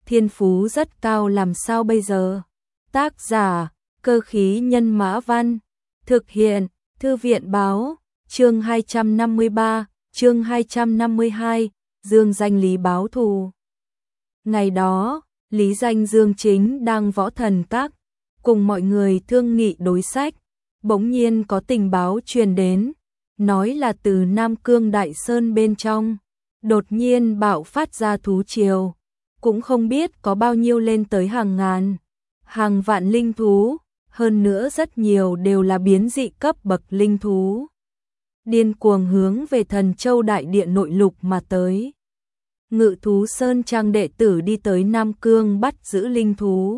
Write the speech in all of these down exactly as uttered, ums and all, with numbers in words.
thiên phú rất cao làm sao bây giờ? Tác giả, Cơ khí nhân mã văn, thực hiện, Thư viện báo, chương hai trăm năm mươi ba, chương hai trăm năm mươi hai, Dương Danh Lý báo thù. Ngày đó, Lý Danh Dương chính đang võ thần các, cùng mọi người thương nghị đối sách, bỗng nhiên có tình báo truyền đến, nói là từ Nam Cương Đại Sơn bên trong, đột nhiên bạo phát ra thú triều, cũng không biết có bao nhiêu lên tới hàng ngàn, hàng vạn linh thú, hơn nữa rất nhiều đều là biến dị cấp bậc linh thú. Điên cuồng hướng về Thần Châu Đại Địa nội lục mà tới. Ngự thú Sơn Trang đệ tử đi tới Nam Cương bắt giữ linh thú.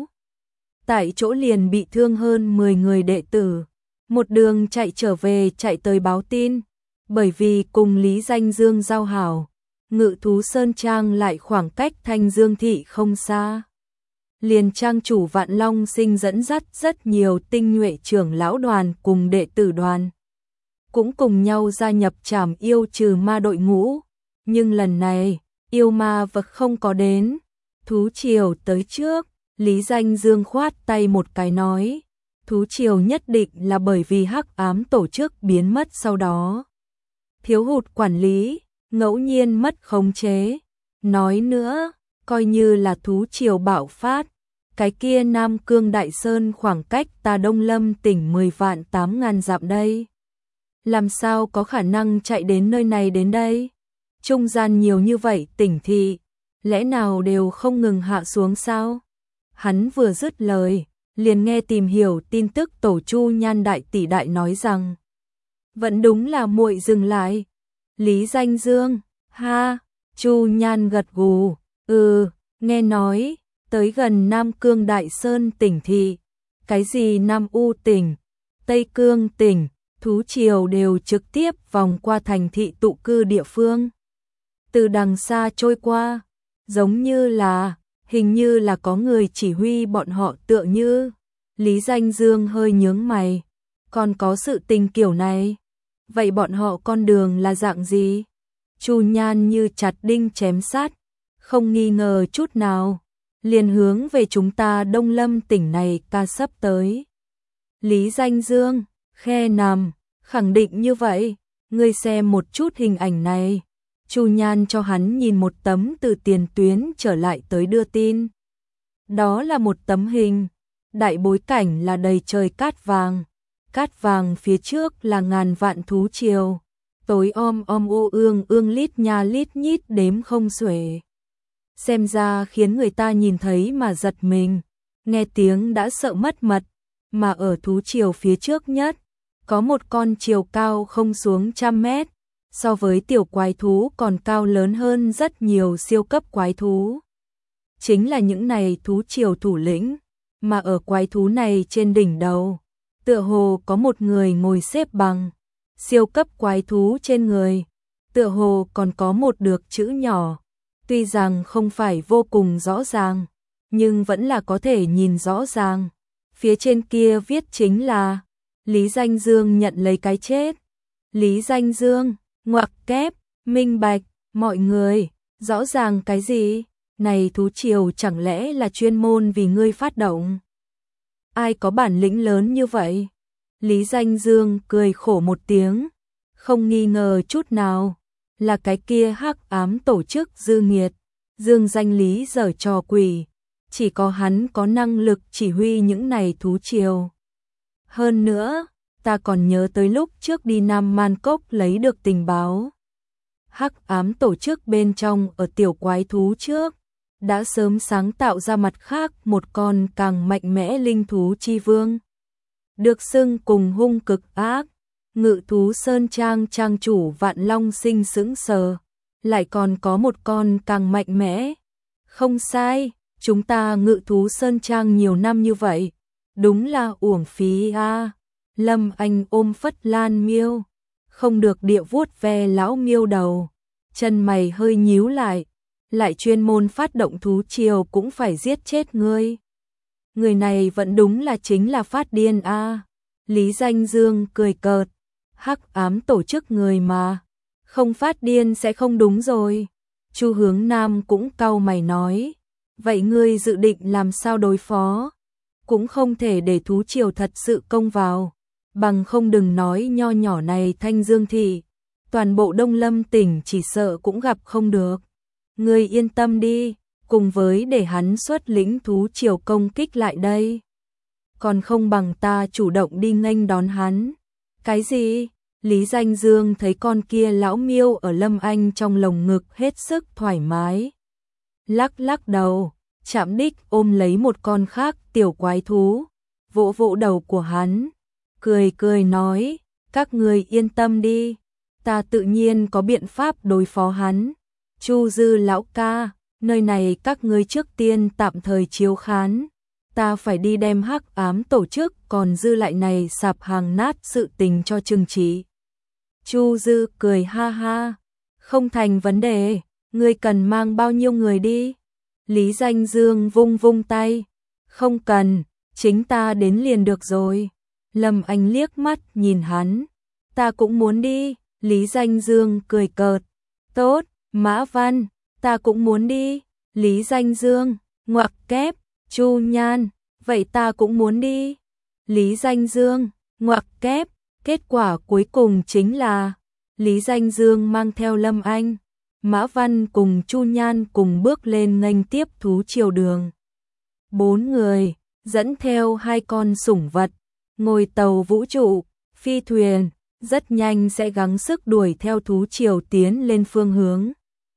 Tại chỗ liền bị thương hơn mười người đệ tử. Một đường chạy trở về chạy tới báo tin. Bởi vì cùng Lý Danh Dương giao hảo, Ngự thú Sơn Trang lại khoảng cách Thanh Dương Thị không xa. Liền trang chủ Vạn Long Sinh dẫn dắt rất nhiều tinh nhuệ trưởng lão đoàn cùng đệ tử đoàn. Cũng cùng nhau gia nhập trảm yêu trừ ma đội ngũ. Nhưng lần này, yêu ma vật không có đến. Thú triều tới trước, Lý Danh Dương khoát tay một cái nói. Thú triều nhất định là bởi vì hắc ám tổ chức biến mất sau đó. Thiếu hụt quản lý, ngẫu nhiên mất khống chế. Nói nữa, coi như là thú triều bạo phát. Cái kia Nam Cương Đại Sơn khoảng cách ta Đông Lâm tỉnh mười vạn tám ngàn dặm đây. Làm sao có khả năng chạy đến nơi này đến đây? Trung gian nhiều như vậy tỉnh thị, lẽ nào đều không ngừng hạ xuống sao? Hắn vừa dứt lời, liền nghe tìm hiểu tin tức tổ Chu Nhan đại tỷ đại nói rằng vẫn đúng là muội dừng lại. Lý Danh Dương, ha, Chu Nhan gật gù, ừ, nghe nói, tới gần Nam Cương Đại Sơn tỉnh thị, cái gì Nam U tỉnh, Tây Cương tỉnh, thú triều đều trực tiếp vòng qua thành thị tụ cư địa phương. Từ đằng xa trôi qua, giống như là, hình như là có người chỉ huy bọn họ tựa như. Lý Danh Dương hơi nhướng mày, còn có sự tình kiểu này. Vậy bọn họ con đường là dạng gì? Chu Nhan như chặt đinh chém sát, không nghi ngờ chút nào, liền hướng về chúng ta Đông Lâm tỉnh này ca sắp tới. Lý Danh Dương, khe nằm, khẳng định như vậy, ngươi xem một chút hình ảnh này. Chu Nhan cho hắn nhìn một tấm từ tiền tuyến trở lại tới đưa tin. Đó là một tấm hình, đại bối cảnh là đầy trời cát vàng. Cát vàng phía trước là ngàn vạn thú triều, tối om om u ương ương lít nha lít nhít đếm không xuể. Xem ra khiến người ta nhìn thấy mà giật mình, nghe tiếng đã sợ mất mật, mà ở thú triều phía trước nhất, có một con chiều cao không xuống trăm mét, so với tiểu quái thú còn cao lớn hơn rất nhiều siêu cấp quái thú. Chính là những này thú triều thủ lĩnh, mà ở quái thú này trên đỉnh đầu, tựa hồ có một người ngồi xếp bằng, siêu cấp quái thú trên người, tựa hồ còn có một được chữ nhỏ, tuy rằng không phải vô cùng rõ ràng, nhưng vẫn là có thể nhìn rõ ràng. Phía trên kia viết chính là Lý Danh Dương nhận lấy cái chết. Lý Danh Dương, ngoặc kép, minh bạch, mọi người, rõ ràng cái gì? Này thú triều chẳng lẽ là chuyên môn vì ngươi phát động? Ai có bản lĩnh lớn như vậy? Lý Danh Dương cười khổ một tiếng, không nghi ngờ chút nào, là cái kia hắc ám tổ chức dư nghiệt, Dương Danh Lý giở trò quỷ, chỉ có hắn có năng lực chỉ huy những này thú triều. Hơn nữa, ta còn nhớ tới lúc trước đi Nam Man Cốc lấy được tình báo. Hắc ám tổ chức bên trong ở tiểu quái thú trước, đã sớm sáng tạo ra mặt khác một con càng mạnh mẽ linh thú chi vương. Được xưng cùng hung cực ác, Ngự thú Sơn Trang trang chủ Vạn Long Sinh sững sờ, lại còn có một con càng mạnh mẽ. Không sai, chúng ta Ngự thú Sơn Trang nhiều năm như vậy, đúng là uổng phí a. À. Lâm Anh ôm Phất Lan Miêu, không được địa vuốt ve lão miêu đầu, chân mày hơi nhíu lại, lại chuyên môn phát động thú triều cũng phải giết chết ngươi. Người này vẫn đúng là chính là phát điên a. À. Lý Danh Dương cười cợt, hắc ám tổ chức người mà, không phát điên sẽ không đúng rồi. Chu Hướng Nam cũng cau mày nói, vậy ngươi dự định làm sao đối phó? Cũng không thể để thú triều thật sự công vào, bằng không đừng nói nho nhỏ này Thanh Dương thị, toàn bộ Đông Lâm tỉnh chỉ sợ cũng gặp không được. Ngươi yên tâm đi, cùng với để hắn xuất lĩnh thú triều công kích lại đây. Còn không bằng ta chủ động đi nghênh đón hắn. Cái gì? Lý Danh Dương thấy con kia lão miêu ở Lâm Anh trong lồng ngực hết sức thoải mái. Lắc lắc đầu, chạm đích ôm lấy một con khác tiểu quái thú, vỗ vỗ đầu của hắn, cười cười nói, các người yên tâm đi, ta tự nhiên có biện pháp đối phó hắn. Chu Dư lão ca, nơi này các ngươi trước tiên tạm thời chiếu khán, ta phải đi đem hắc ám tổ chức còn dư lại này sạp hàng nát sự tình cho trừng trị. Chu Dư cười ha ha, không thành vấn đề, ngươi cần mang bao nhiêu người đi? Lý Danh Dương vung vung tay, không cần, chính ta đến liền được rồi. Lâm Anh liếc mắt nhìn hắn, ta cũng muốn đi. Lý Danh Dương cười cợt, tốt, Mã Văn, ta cũng muốn đi. Lý Danh Dương, ngoặc kép, Chu Nhan, vậy ta cũng muốn đi. Lý Danh Dương, ngoặc kép, kết quả cuối cùng chính là Lý Danh Dương mang theo Lâm Anh, Mã Văn cùng Chu Nhan cùng bước lên nghênh tiếp thú triều đường. Bốn người, dẫn theo hai con sủng vật, ngồi tàu vũ trụ, phi thuyền, rất nhanh sẽ gắng sức đuổi theo thú triều tiến lên phương hướng.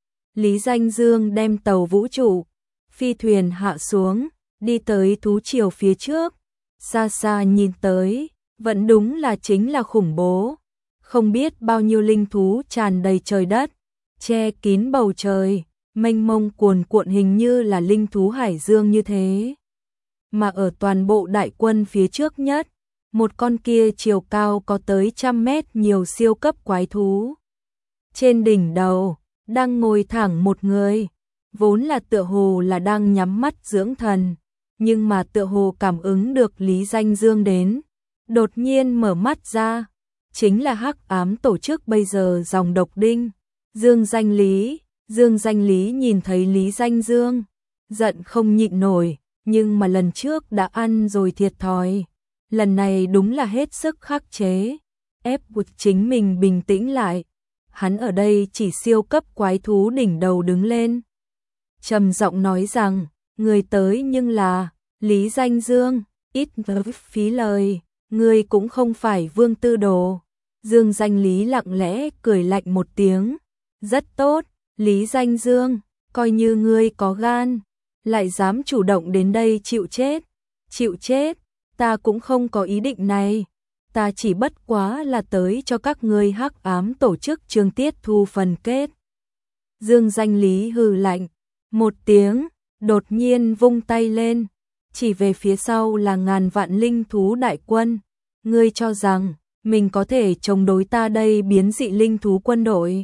Lý Danh Dương đem tàu vũ trụ, phi thuyền hạ xuống, đi tới thú triều phía trước, xa xa nhìn tới, vẫn đúng là chính là khủng bố. Không biết bao nhiêu linh thú tràn đầy trời đất, che kín bầu trời, mênh mông cuồn cuộn hình như là linh thú hải dương như thế. Mà ở toàn bộ đại quân phía trước nhất, một con kia chiều cao có tới trăm mét nhiều siêu cấp quái thú. Trên đỉnh đầu, đang ngồi thẳng một người, vốn là tựa hồ là đang nhắm mắt dưỡng thần, nhưng mà tựa hồ cảm ứng được Lý Danh Dương đến, đột nhiên mở mắt ra, chính là hắc ám tổ chức bây giờ dòng độc đinh, Dương Danh Lý. Dương Danh Lý nhìn thấy Lý Danh Dương, giận không nhịn nổi, nhưng mà lần trước đã ăn rồi thiệt thòi, lần này đúng là hết sức khắc chế, ép buộc chính mình bình tĩnh lại. Hắn ở đây chỉ siêu cấp quái thú đỉnh đầu đứng lên, trầm giọng nói rằng, người tới nhưng là Lý Danh Dương, ít phí lời, người cũng không phải Vương Tư Đồ. Dương Danh Lý lặng lẽ cười lạnh một tiếng, rất tốt, Lý Danh Dương, coi như ngươi có gan, lại dám chủ động đến đây chịu chết, chịu chết, ta cũng không có ý định này, ta chỉ bất quá là tới cho các ngươi hắc ám tổ chức chương tiết thu phần kết. Dương Danh Lý hừ lạnh một tiếng, đột nhiên vung tay lên, chỉ về phía sau là ngàn vạn linh thú đại quân, ngươi cho rằng mình có thể chống đối ta đây biến dị linh thú quân đội?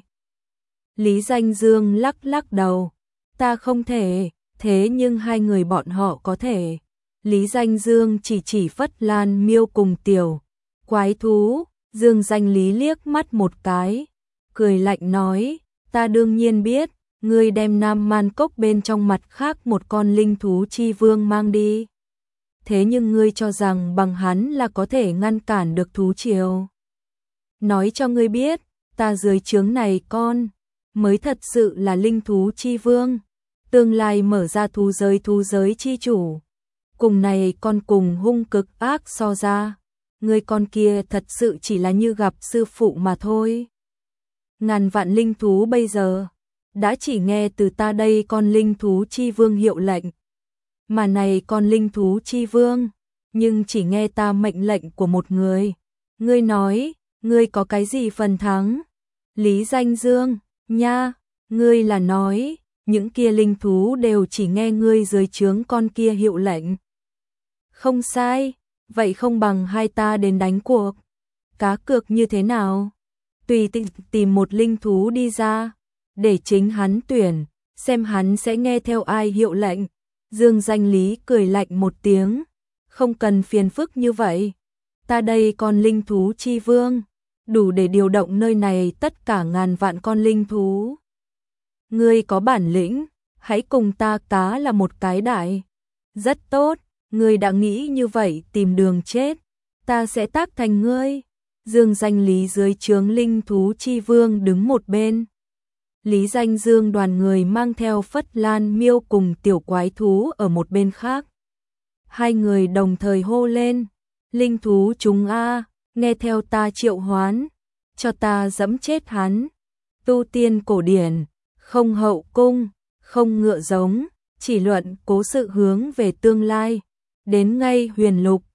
Lý Danh Dương lắc lắc đầu, ta không thể, thế nhưng hai người bọn họ có thể. Lý Danh Dương chỉ chỉ Phất Lan Miêu cùng tiểu quái thú. Dương Danh Lý liếc mắt một cái, cười lạnh nói, ta đương nhiên biết, ngươi đem Nam Man Cốc bên trong mặt khác một con linh thú chi vương mang đi. Thế nhưng ngươi cho rằng bằng hắn là có thể ngăn cản được thú triều? Nói cho ngươi biết, ta dưới trướng này con mới thật sự là linh thú chi vương, tương lai mở ra thú giới thú giới chi chủ. Cùng này con cùng hung cực ác so ra, người con kia thật sự chỉ là như gặp sư phụ mà thôi. Ngàn vạn linh thú bây giờ đã chỉ nghe từ ta đây con linh thú chi vương hiệu lệnh, mà này con linh thú chi vương nhưng chỉ nghe ta mệnh lệnh của một người. Ngươi nói, ngươi có cái gì phần thắng? Lý Danh Dương, nha, ngươi là nói, những kia linh thú đều chỉ nghe ngươi dưới trướng con kia hiệu lệnh. Không sai, vậy không bằng hai ta đến đánh cuộc. Cá cược như thế nào? Tùy tìm, tìm một linh thú đi ra, để chính hắn tuyển, xem hắn sẽ nghe theo ai hiệu lệnh. Dương Danh Lý cười lạnh một tiếng, không cần phiền phức như vậy. Ta đây con linh thú chi vương, đủ để điều động nơi này tất cả ngàn vạn con linh thú. Ngươi có bản lĩnh, hãy cùng ta cá là một cái đại. Rất tốt, ngươi đã nghĩ như vậy tìm đường chết, ta sẽ tác thành ngươi. Dương Danh Lý dưới trướng linh thú chi vương đứng một bên. Lý Danh Dương đoàn người mang theo Phất Lan Miêu cùng tiểu quái thú ở một bên khác. Hai người đồng thời hô lên, linh thú chúng a, nghe theo ta triệu hoán, cho ta dẫm chết hắn. Tu tiên cổ điển, không hậu cung, không ngựa giống, chỉ luận cố sự hướng về tương lai. Đến ngay huyền lục,